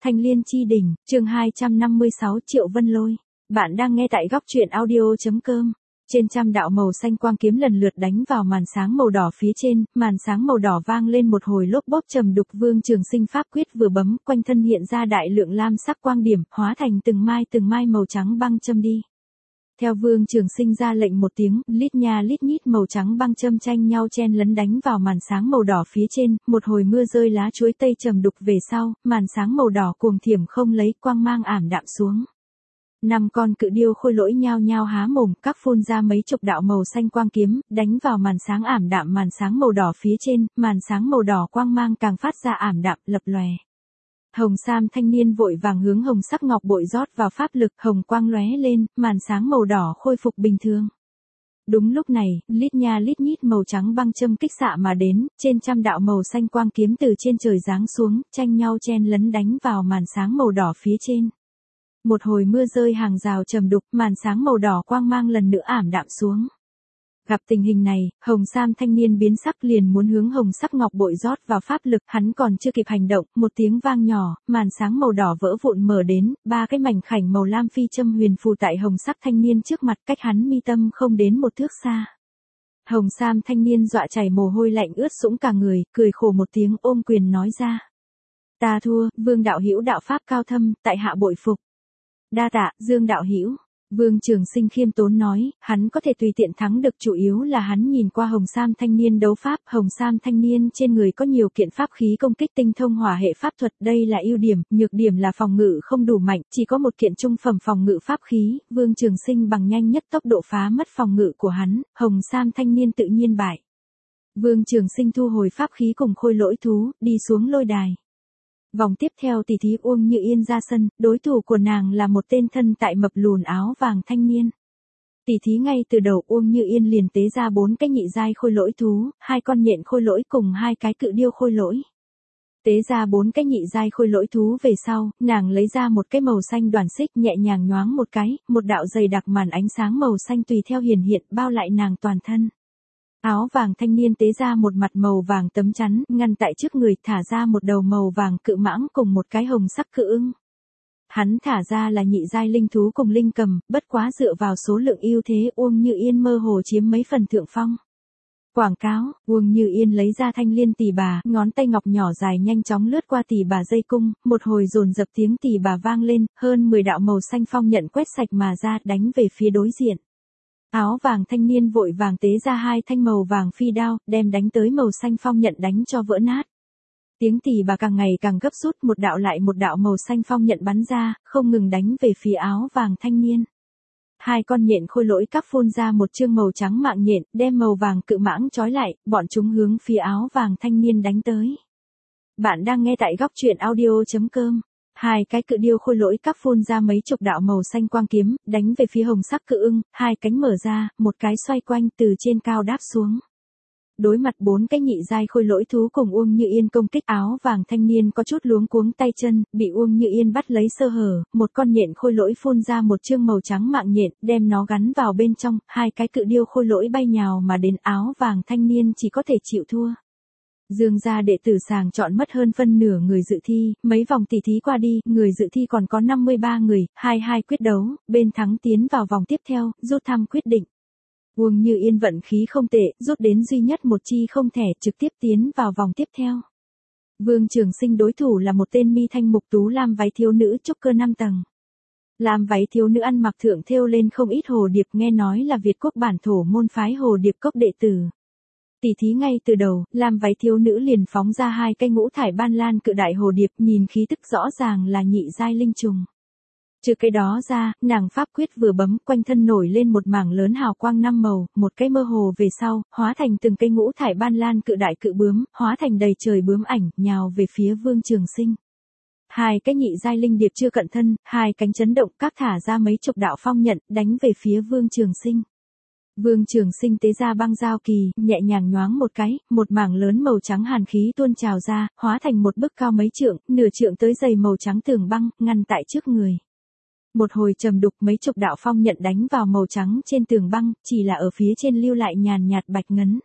Thanh Liên Chi Đỉnh, chương 256 Triệu Vân Lôi. Bạn đang nghe tại góc truyện audio.com. Trên trăm đạo màu xanh quang kiếm lần lượt đánh vào màn sáng màu đỏ phía trên, màn sáng màu đỏ vang lên một hồi lốp bốp trầm đục. Vương Trường Sinh pháp quyết vừa bấm, quanh thân hiện ra đại lượng lam sắc quang điểm, hóa thành từng mai màu trắng băng châm đi. Theo Vương Trường Sinh ra lệnh một tiếng, lít nha lít nhít màu trắng băng châm tranh nhau chen lấn đánh vào màn sáng màu đỏ phía trên, một hồi mưa rơi lá chuối tây trầm đục về sau, màn sáng màu đỏ cuồng thiểm không lấy, quang mang ảm đạm xuống. 5 con cự điêu khôi lỗi nhao nhao há mồm, các phun ra mấy chục đạo màu xanh quang kiếm, đánh vào màn sáng ảm đạm màn sáng màu đỏ phía trên, màn sáng màu đỏ quang mang càng phát ra ảm đạm, lập lòe. Hồng sam thanh niên vội vàng hướng hồng sắc ngọc bội rót vào pháp lực, hồng quang lóe lên, màn sáng màu đỏ khôi phục bình thường. Đúng lúc này, lít nha lít nhít màu trắng băng châm kích xạ mà đến, trên trăm đạo màu xanh quang kiếm từ trên trời giáng xuống, tranh nhau chen lấn đánh vào màn sáng màu đỏ phía trên. Một hồi mưa rơi hàng rào trầm đục, màn sáng màu đỏ quang mang lần nữa ảm đạm xuống. Gặp tình hình này, hồng sam thanh niên biến sắc liền muốn hướng hồng sắc ngọc bội rót vào pháp lực, hắn còn chưa kịp hành động, một tiếng vang nhỏ, màn sáng màu đỏ vỡ vụn mở đến, 3 cái mảnh khảnh màu lam phi châm huyền phù tại hồng sắc thanh niên trước mặt, cách hắn mi tâm không đến một thước xa. Hồng sam thanh niên dọa chảy mồ hôi lạnh ướt sũng cả người, cười khổ một tiếng ôm quyền nói ra: "Ta thua, Vương đạo hữu đạo pháp cao thâm, tại hạ bội phục." "Đa tạ, Dương đạo hữu." Vương Trường Sinh khiêm tốn nói, hắn có thể tùy tiện thắng được chủ yếu là hắn nhìn qua hồng sam thanh niên đấu pháp, hồng sam thanh niên trên người có nhiều kiện pháp khí công kích tinh thông hỏa hệ pháp thuật, đây là ưu điểm, nhược điểm là phòng ngự không đủ mạnh, chỉ có một kiện trung phẩm phòng ngự pháp khí, Vương Trường Sinh bằng nhanh nhất tốc độ phá mất phòng ngự của hắn, hồng sam thanh niên tự nhiên bại. Vương Trường Sinh thu hồi pháp khí cùng khôi lỗi thú, đi xuống lôi đài. Vòng tiếp theo tỷ thí Uông Như Yên ra sân, đối thủ của nàng là một tên thân tại mập lùn áo vàng thanh niên. Tỷ thí ngay từ đầu Uông Như Yên liền tế ra 4 cái nhị giai khôi lỗi thú, 2 con nhện khôi lỗi cùng 2 cái cự điêu khôi lỗi. Tế ra 4 cái nhị giai khôi lỗi thú về sau, nàng lấy ra một cái màu xanh đoàn xích nhẹ nhàng nhoáng một cái, một đạo dày đặc màn ánh sáng màu xanh tùy theo hiển hiện bao lại nàng toàn thân. Áo vàng thanh niên tế ra một mặt màu vàng tấm chắn, ngăn tại trước người, thả ra một đầu màu vàng cự mãng cùng một cái hồng sắc cự ưng. Hắn thả ra là nhị giai linh thú cùng linh cầm, bất quá dựa vào số lượng ưu thế Uông Như Yên mơ hồ chiếm mấy phần thượng phong. Quảng cáo, Uông Như Yên lấy ra thanh liên tỳ bà, ngón tay ngọc nhỏ dài nhanh chóng lướt qua tỳ bà dây cung, một hồi dồn dập tiếng tỳ bà vang lên, hơn 10 đạo màu xanh phong nhận quét sạch mà ra, đánh về phía đối diện. Áo vàng thanh niên vội vàng tế ra 2 thanh màu vàng phi đao, đem đánh tới màu xanh phong nhận đánh cho vỡ nát. Tiếng tỳ bà càng ngày càng gấp rút, một đạo lại một đạo màu xanh phong nhận bắn ra, không ngừng đánh về phía áo vàng thanh niên. 2 con nhện khôi lỗi các phun ra một chương màu trắng mạng nhện, đem màu vàng cự mãng trói lại, bọn chúng hướng phía áo vàng thanh niên đánh tới. Bạn đang nghe tại góc truyện audio.com. 2 cái cự điêu khôi lỗi các phun ra mấy chục đạo màu xanh quang kiếm, đánh về phía hồng sắc cự ưng, 2 cánh mở ra, một cái xoay quanh từ trên cao đáp xuống. Đối mặt 4 cái nhị giai khôi lỗi thú cùng Uông Như Yên công kích, áo vàng thanh niên có chút luống cuống tay chân, bị Uông Như Yên bắt lấy sơ hở, một con nhện khôi lỗi phun ra một chương màu trắng mạng nhện, đem nó gắn vào bên trong, 2 cái cự điêu khôi lỗi bay nhào mà đến, áo vàng thanh niên chỉ có thể chịu thua. Dương gia đệ tử sàng chọn mất hơn phân nửa người dự thi, mấy vòng tỷ thí qua đi, người dự thi còn có 53 người, 2-2 quyết đấu, bên thắng tiến vào vòng tiếp theo, rút thăm quyết định. Uông Như Yên vận khí không tệ, rút đến duy nhất một chi không thẻ, trực tiếp tiến vào vòng tiếp theo. Vương Trường Sinh đối thủ là một tên mi thanh mục tú lam váy thiếu nữ trúc cơ 5 tầng. Lam váy thiếu nữ ăn mặc thượng thêu lên không ít hồ điệp, nghe nói là Việt quốc bản thổ môn phái hồ điệp cốc đệ tử. Tỷ thí ngay từ đầu, lam váy thiếu nữ liền phóng ra 2 cái ngũ thải ban lan cự đại hồ điệp, nhìn khí tức rõ ràng là nhị giai linh trùng. Trừ cái đó ra, nàng pháp quyết vừa bấm, quanh thân nổi lên một mảng lớn hào quang 5 màu, một cái mơ hồ về sau, hóa thành từng cây ngũ thải ban lan cự đại cự bướm, hóa thành đầy trời bướm ảnh, nhào về phía Vương Trường Sinh. 2 cái nhị giai linh điệp chưa cận thân, 2 cánh chấn động, các thả ra mấy chục đạo phong nhận, đánh về phía Vương Trường Sinh. Vương Trường Sinh tế ra băng giao kỳ, nhẹ nhàng nhoáng một cái, một mảng lớn màu trắng hàn khí tuôn trào ra, hóa thành một bức cao mấy trượng, nửa trượng tới dày màu trắng tường băng, ngăn tại trước người. Một hồi trầm đục, mấy chục đạo phong nhận đánh vào màu trắng trên tường băng, chỉ là ở phía trên lưu lại nhàn nhạt bạch ngấn.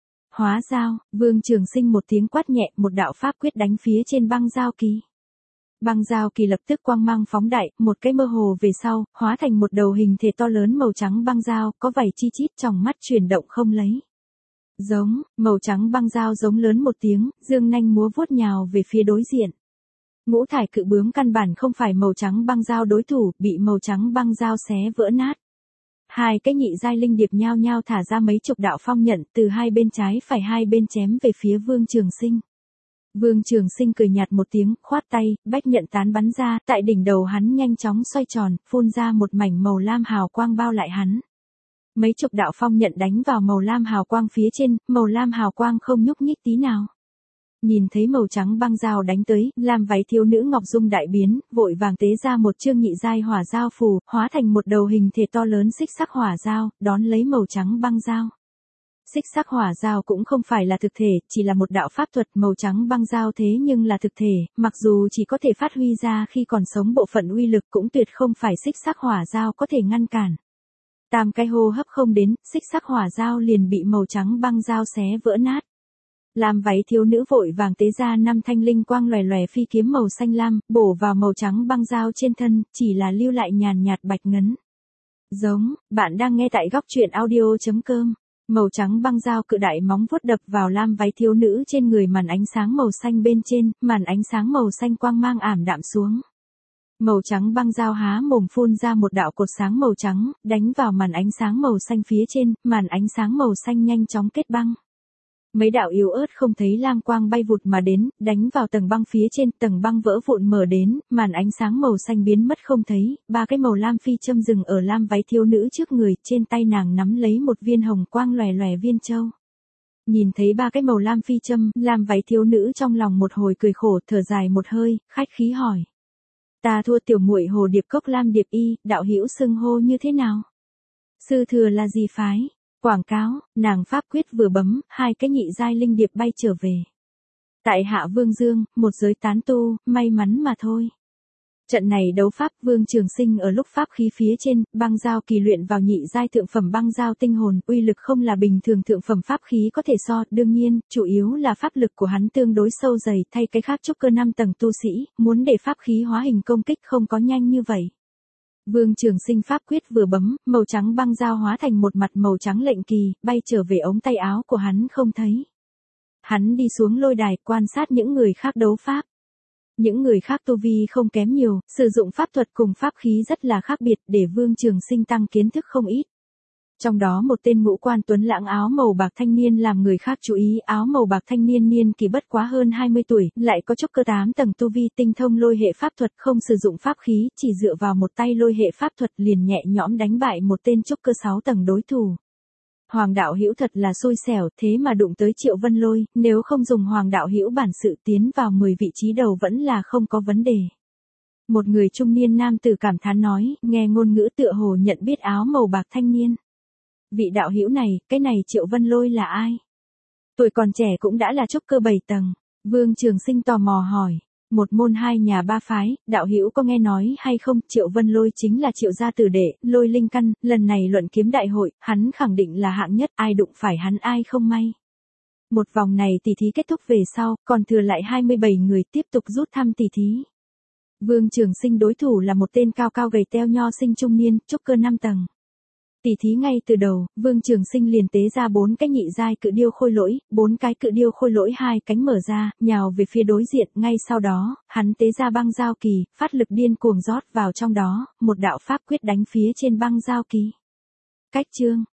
Hóa giao, Vương Trường Sinh một tiếng quát nhẹ, một đạo pháp quyết đánh phía trên băng giao kỳ. Băng giao kỳ lập tức quang mang phóng đại, một cái mơ hồ về sau, hóa thành một đầu hình thể to lớn màu trắng băng giao, có vảy chi chít tròng mắt chuyển động không lấy. Giống, màu trắng băng giao giống lớn một tiếng, dương nanh múa vuốt nhào về phía đối diện. Ngũ thải cự bướm căn bản không phải màu trắng băng giao đối thủ, bị màu trắng băng giao xé vỡ nát. Hai cái nhị giai linh điệp nhao nhao thả ra mấy chục đạo phong nhận từ hai bên trái phải hai bên chém về phía Vương Trường Sinh. Vương Trường Sinh cười nhạt một tiếng, khoát tay, bách nhận tán bắn ra, tại đỉnh đầu hắn nhanh chóng xoay tròn, phun ra một mảnh màu lam hào quang bao lại hắn. Mấy chục đạo phong nhận đánh vào màu lam hào quang phía trên, màu lam hào quang không nhúc nhích tí nào. Nhìn thấy màu trắng băng dao đánh tới, lam váy thiếu nữ Ngọc Dung đại biến, vội vàng tế ra một chương nhị giai hỏa dao phù, hóa thành một đầu hình thể to lớn xích sắc hỏa dao, đón lấy màu trắng băng dao. Xích sắc hỏa dao cũng không phải là thực thể, chỉ là một đạo pháp thuật, màu trắng băng dao thế nhưng là thực thể, mặc dù chỉ có thể phát huy ra khi còn sống bộ phận uy lực cũng tuyệt không phải xích sắc hỏa dao có thể ngăn cản. Tam cái hô hấp không đến, xích sắc hỏa dao liền bị màu trắng băng dao xé vỡ nát. Lam váy thiếu nữ vội vàng tế ra 5 thanh linh quang lòe lòe phi kiếm màu xanh lam, bổ vào màu trắng băng dao trên thân, chỉ là lưu lại nhàn nhạt bạch ngấn. Giống, bạn đang nghe tại góc truyện audio.com. Màu trắng băng dao cự đại móng vuốt đập vào lam váy thiếu nữ trên người, màn ánh sáng màu xanh bên trên, màn ánh sáng màu xanh quang mang ảm đạm xuống. Màu trắng băng dao há mồm phun ra một đạo cột sáng màu trắng, đánh vào màn ánh sáng màu xanh phía trên, màn ánh sáng màu xanh nhanh chóng kết băng. Mấy đạo yếu ớt không thấy lam quang bay vụt mà đến, đánh vào tầng băng phía trên, tầng băng vỡ vụn mở đến, màn ánh sáng màu xanh biến mất không thấy, ba cái màu lam phi châm dừng ở lam váy thiếu nữ trước người, trên tay nàng nắm lấy một viên hồng quang lòe lòe viên châu. Nhìn thấy ba cái màu lam phi châm, lam váy thiếu nữ trong lòng một hồi cười khổ, thở dài một hơi, khách khí hỏi. Ta thua tiểu muội Hồ Điệp Cốc Lam Điệp Y, đạo hữu xưng hô như thế nào? Sư thừa là gì phái? Quảng cáo, nàng pháp quyết vừa bấm, hai cái nhị giai linh điệp bay trở về. Tại hạ Vương Dương, một giới tán tu, may mắn mà thôi. Trận này đấu pháp, Vương Trường Sinh ở lúc pháp khí phía trên, băng dao kỳ luyện vào nhị giai thượng phẩm băng dao tinh hồn, uy lực không là bình thường thượng phẩm pháp khí có thể so, đương nhiên, chủ yếu là pháp lực của hắn tương đối sâu dày, thay cái khác trúc cơ 5 tầng tu sĩ, muốn để pháp khí hóa hình công kích không có nhanh như vậy. Vương Trường Sinh pháp quyết vừa bấm, màu trắng băng dao hóa thành một mặt màu trắng lệnh kỳ, bay trở về ống tay áo của hắn không thấy. Hắn đi xuống lôi đài, quan sát những người khác đấu pháp. Những người khác tu vi không kém nhiều, sử dụng pháp thuật cùng pháp khí rất là khác biệt, để Vương Trường Sinh tăng kiến thức không ít. Trong đó một tên ngũ quan tuấn lãng áo màu bạc thanh niên làm người khác chú ý, áo màu bạc thanh niên niên kỳ bất quá hơn 20 tuổi, lại có trúc cơ 8 tầng tu vi, tinh thông lôi hệ pháp thuật, không sử dụng pháp khí, chỉ dựa vào một tay lôi hệ pháp thuật liền nhẹ nhõm đánh bại một tên trúc cơ 6 tầng đối thủ. Hoàng đạo hữu thật là xui xẻo, thế mà đụng tới Triệu Vân Lôi, nếu không dùng Hoàng đạo hữu bản sự tiến vào 10 vị trí đầu vẫn là không có vấn đề. Một người trung niên nam tử cảm thán nói, nghe ngôn ngữ tựa hồ nhận biết áo màu bạc thanh niên. Vị đạo hữu này, cái này Triệu Vân Lôi là ai? Tuổi còn trẻ cũng đã là trúc cơ 7 tầng. Vương Trường Sinh tò mò hỏi. Một môn hai nhà ba phái, đạo hữu có nghe nói hay không? Triệu Vân Lôi chính là Triệu gia tử đệ, Lôi Linh Căn, lần này luận kiếm đại hội, hắn khẳng định là hạng nhất, ai đụng phải hắn ai không may. Một vòng này tỷ thí kết thúc về sau, còn thừa lại 27 người tiếp tục rút thăm tỷ thí. Vương Trường Sinh đối thủ là một tên cao cao gầy teo nho sinh trung niên, trúc cơ 5 tầng. Tỷ thí ngay từ đầu, Vương Trường Sinh liền tế ra 4 cái nhị giai cự điêu khôi lỗi, 4 cái cự điêu khôi lỗi hai cánh mở ra, nhào về phía đối diện, ngay sau đó, hắn tế ra băng giao kỳ, phát lực điên cuồng rót vào trong đó, một đạo pháp quyết đánh phía trên băng giao kỳ. Cách chương,